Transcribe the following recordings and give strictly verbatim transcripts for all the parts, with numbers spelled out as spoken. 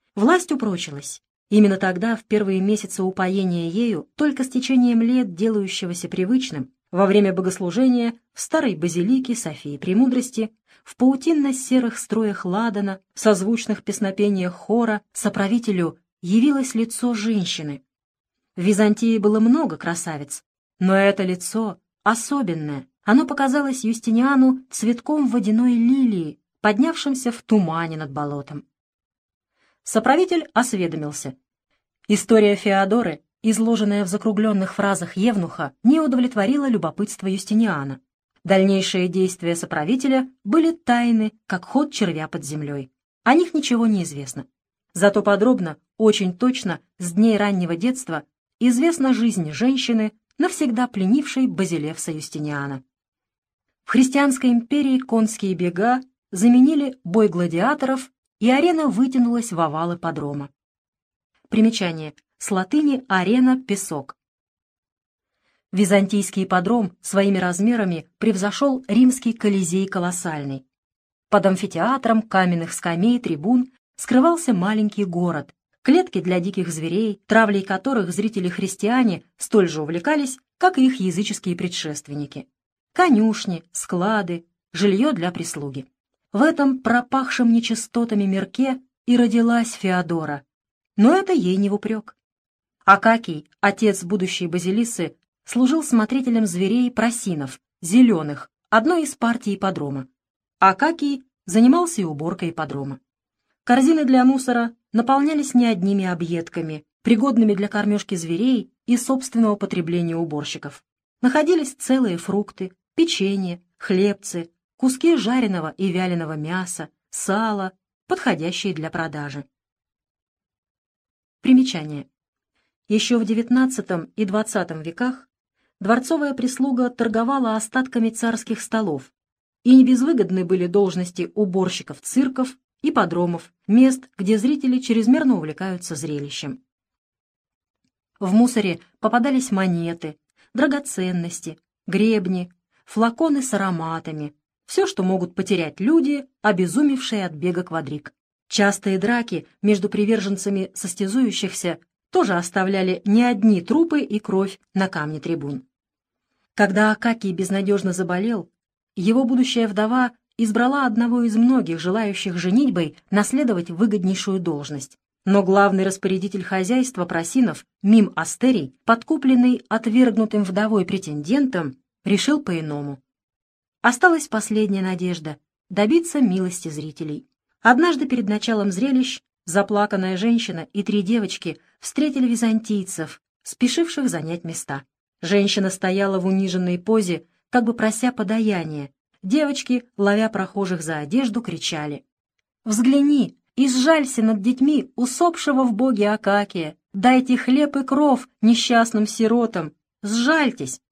Власть упрочилась. Именно тогда, в первые месяцы упоения ею, только с течением лет, делающегося привычным, во время богослужения в старой базилике Софии Премудрости, в паутинно-серых строях ладана, в созвучных песнопениях хора, соправителю явилось лицо женщины. В Византии было много красавиц, но это лицо особенное. Оно показалось Юстиниану цветком водяной лилии, поднявшимся в тумане над болотом. Соправитель осведомился. История Феодоры, изложенная в закругленных фразах Евнуха, не удовлетворила любопытство Юстиниана. Дальнейшие действия соправителя были тайны, как ход червя под землей. О них ничего не известно. Зато подробно, очень точно, с дней раннего детства, известна жизнь женщины, навсегда пленившей Базилевса Юстиниана. В христианской империи конские бега заменили бой гладиаторов, и арена вытянулась в овал ипподрома. Примечание. С латыни «арена» — песок. Византийский ипподром своими размерами превзошел римский Колизей колоссальный. Под амфитеатром каменных скамей трибун скрывался маленький город, клетки для диких зверей, травлей которых зрители-христиане столь же увлекались, как и их языческие предшественники. Конюшни, склады, жилье для прислуги. В этом пропахшем нечистотами мирке и родилась Феодора, но это ей не в упрек. Акакий, отец будущей Базилиссы, служил смотрителем зверей просинов, зеленых, одной из партий ипподрома. Акакий занимался и уборкой ипподрома. Корзины для мусора наполнялись не одними объедками, пригодными для кормежки зверей и собственного потребления уборщиков. Находились целые фрукты, печенье, хлебцы, куски жареного и вяленого мяса, сала, подходящие для продажи. Примечание. Еще в девятнадцатом и двадцатом веках дворцовая прислуга торговала остатками царских столов, и небезвыгодны были должности уборщиков цирков, ипподромов, мест, где зрители чрезмерно увлекаются зрелищем. В мусоре попадались монеты, драгоценности, гребни, флаконы с ароматами, все, что могут потерять люди, обезумевшие от бега квадриг. Частые драки между приверженцами состязующихся тоже оставляли не одни трупы и кровь на камне трибун. Когда Акакий безнадежно заболел, его будущая вдова избрала одного из многих желающих женитьбой наследовать выгоднейшую должность. Но главный распорядитель хозяйства просинов, Мим Астерий, подкупленный отвергнутым вдовой претендентом, решил по-иному. Осталась последняя надежда — добиться милости зрителей. Однажды перед началом зрелищ заплаканная женщина и три девочки встретили византийцев, спешивших занять места. Женщина стояла в униженной позе, как бы прося подаяния. Девочки, ловя прохожих за одежду, кричали: «Взгляни и сжалься над детьми усопшего в боге Акакия! Дайте хлеб и кров несчастным сиротам! Сжальтесь!»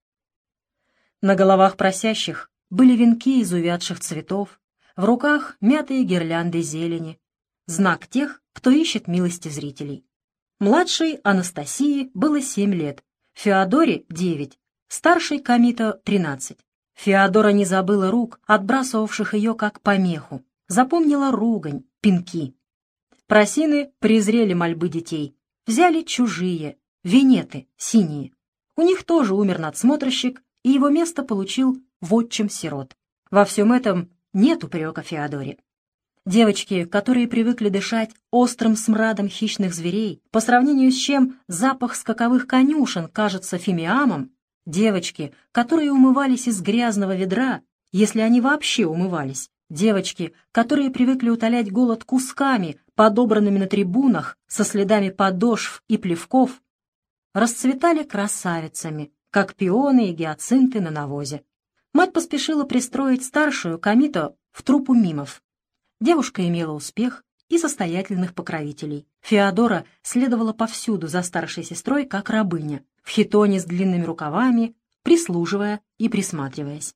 На головах просящих были венки из увядших цветов, в руках мятые гирлянды зелени, знак тех, кто ищет милости зрителей. Младшей Анастасии было семь лет, Феодоре — девять, старшей Камито — тринадцать. Феодора не забыла рук, отбрасывавших ее как помеху, запомнила ругань, пинки. Просины презрели мольбы детей, взяли чужие, венеты, синие. У них тоже умер надсмотрщик, и его место получил вотчим сирот. Во всем этом нет упрека Феодоре. Девочки, которые привыкли дышать острым смрадом хищных зверей, по сравнению с чем запах скаковых конюшен кажется фимиамом, девочки, которые умывались из грязного ведра, если они вообще умывались, девочки, которые привыкли утолять голод кусками, подобранными на трибунах, со следами подошв и плевков, расцветали красавицами, как пионы и гиацинты на навозе. Мать поспешила пристроить старшую Камито в труппу мимов. Девушка имела успех и состоятельных покровителей. Феодора следовала повсюду за старшей сестрой, как рабыня, в хитоне с длинными рукавами, прислуживая и присматриваясь.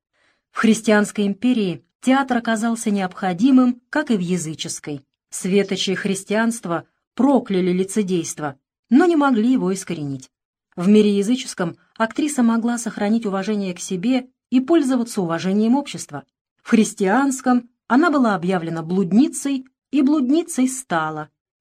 В христианской империи театр оказался необходимым, как и в языческой. Светочи христианства прокляли лицедейство, но не могли его искоренить. В мире языческом актриса могла сохранить уважение к себе и пользоваться уважением общества. В христианском она была объявлена блудницей, и блудницей стала.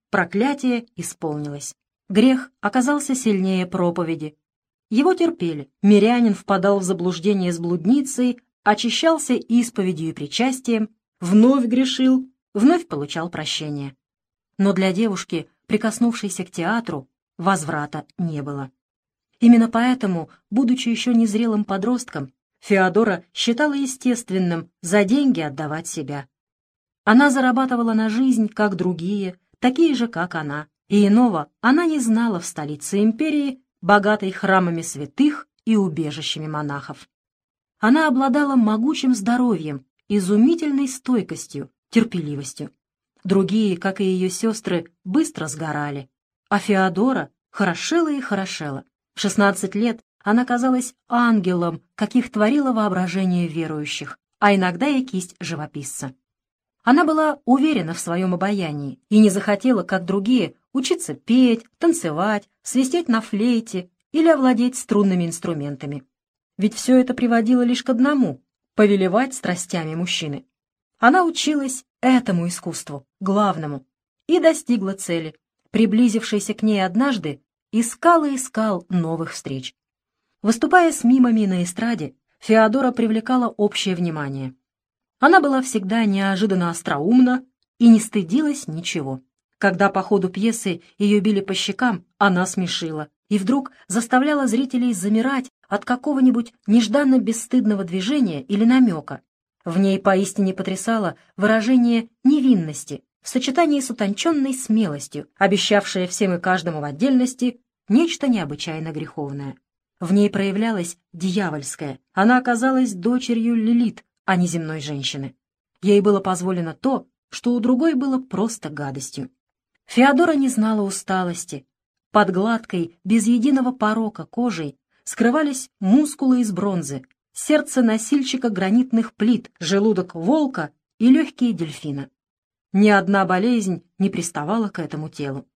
Проклятие исполнилось. Грех оказался сильнее проповеди. Его терпели. Мирянин впадал в заблуждение с блудницей, очищался исповедью и причастием, вновь грешил, вновь получал прощение. Но для девушки, прикоснувшейся к театру, возврата не было. Именно поэтому, будучи еще незрелым подростком, Феодора считала естественным за деньги отдавать себя. Она зарабатывала на жизнь, как другие, такие же, как она, и иного она не знала в столице империи, богатой храмами святых и убежищами монахов. Она обладала могучим здоровьем, изумительной стойкостью, терпеливостью. Другие, как и ее сестры, быстро сгорали, а Феодора хорошела и хорошела. В шестнадцать лет она казалась ангелом, каких творило воображение верующих, а иногда и кисть живописца. Она была уверена в своем обаянии и не захотела, как другие, учиться петь, танцевать, свистеть на флейте или овладеть струнными инструментами. Ведь все это приводило лишь к одному — повелевать страстями мужчины. Она училась этому искусству, главному, и достигла цели. Приблизившийся к ней однажды, искал и искал новых встреч. Выступая с мимами на эстраде, Феодора привлекала общее внимание. Она была всегда неожиданно остроумна и не стыдилась ничего. Когда по ходу пьесы ее били по щекам, она смешила и вдруг заставляла зрителей замирать от какого-нибудь нежданно-бесстыдного движения или намека. В ней поистине потрясало выражение невинности в сочетании с утонченной смелостью, обещавшее всем и каждому в отдельности нечто необычайно греховное. В ней проявлялась дьявольская. Она оказалась дочерью Лилит, а не земной женщины. Ей было позволено то, что у другой было просто гадостью. Феодора не знала усталости. Под гладкой, без единого порока кожей скрывались мускулы из бронзы, сердце носильщика гранитных плит, желудок волка и легкие дельфина. Ни одна болезнь не приставала к этому телу.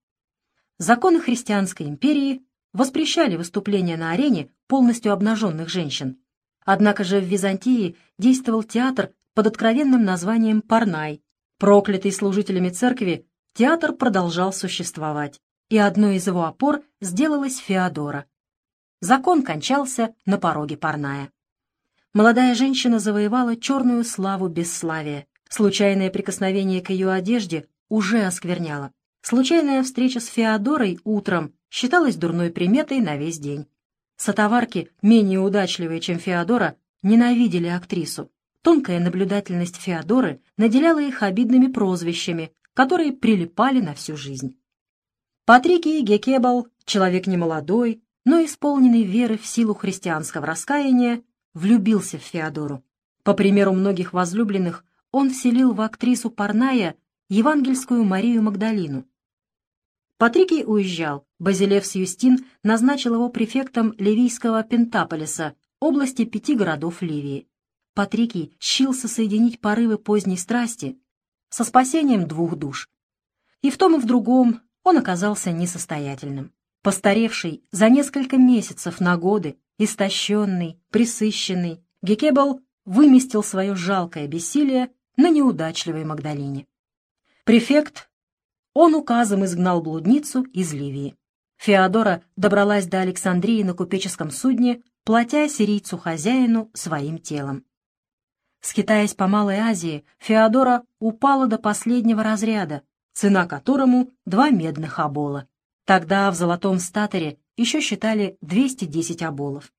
Законы христианской империи воспрещали выступления на арене полностью обнаженных женщин. Однако же в Византии действовал театр под откровенным названием Парнай. Проклятый служителями церкви, театр продолжал существовать, и одной из его опор сделалась Феодора. Закон кончался на пороге Парная. Молодая женщина завоевала черную славу бесславия. Случайное прикосновение к ее одежде уже оскверняло. Случайная встреча с Феодорой утром считалась дурной приметой на весь день. Сотоварки, менее удачливые, чем Феодора, ненавидели актрису. Тонкая наблюдательность Феодоры наделяла их обидными прозвищами, которые прилипали на всю жизнь. Патрикий Геккебал, человек немолодой, но исполненный веры в силу христианского раскаяния, влюбился в Феодору. По примеру многих возлюбленных, он вселил в актрису Парная евангельскую Марию Магдалину. Патрикий уезжал. Базилевс Юстин назначил его префектом ливийского Пентаполиса, области пяти городов Ливии. Патрикий щился соединить порывы поздней страсти со спасением двух душ. И в том и в другом он оказался несостоятельным. Постаревший за несколько месяцев на годы, истощенный, пресыщенный, Геккебал выместил свое жалкое бессилие на неудачливой Магдалине. Префект, он указом изгнал блудницу из Ливии. Феодора добралась до Александрии на купеческом судне, платя сирийцу-хозяину своим телом. Скитаясь по Малой Азии, Феодора упала до последнего разряда, цена которому два медных обола. Тогда в золотом статоре еще считали двести десять оболов.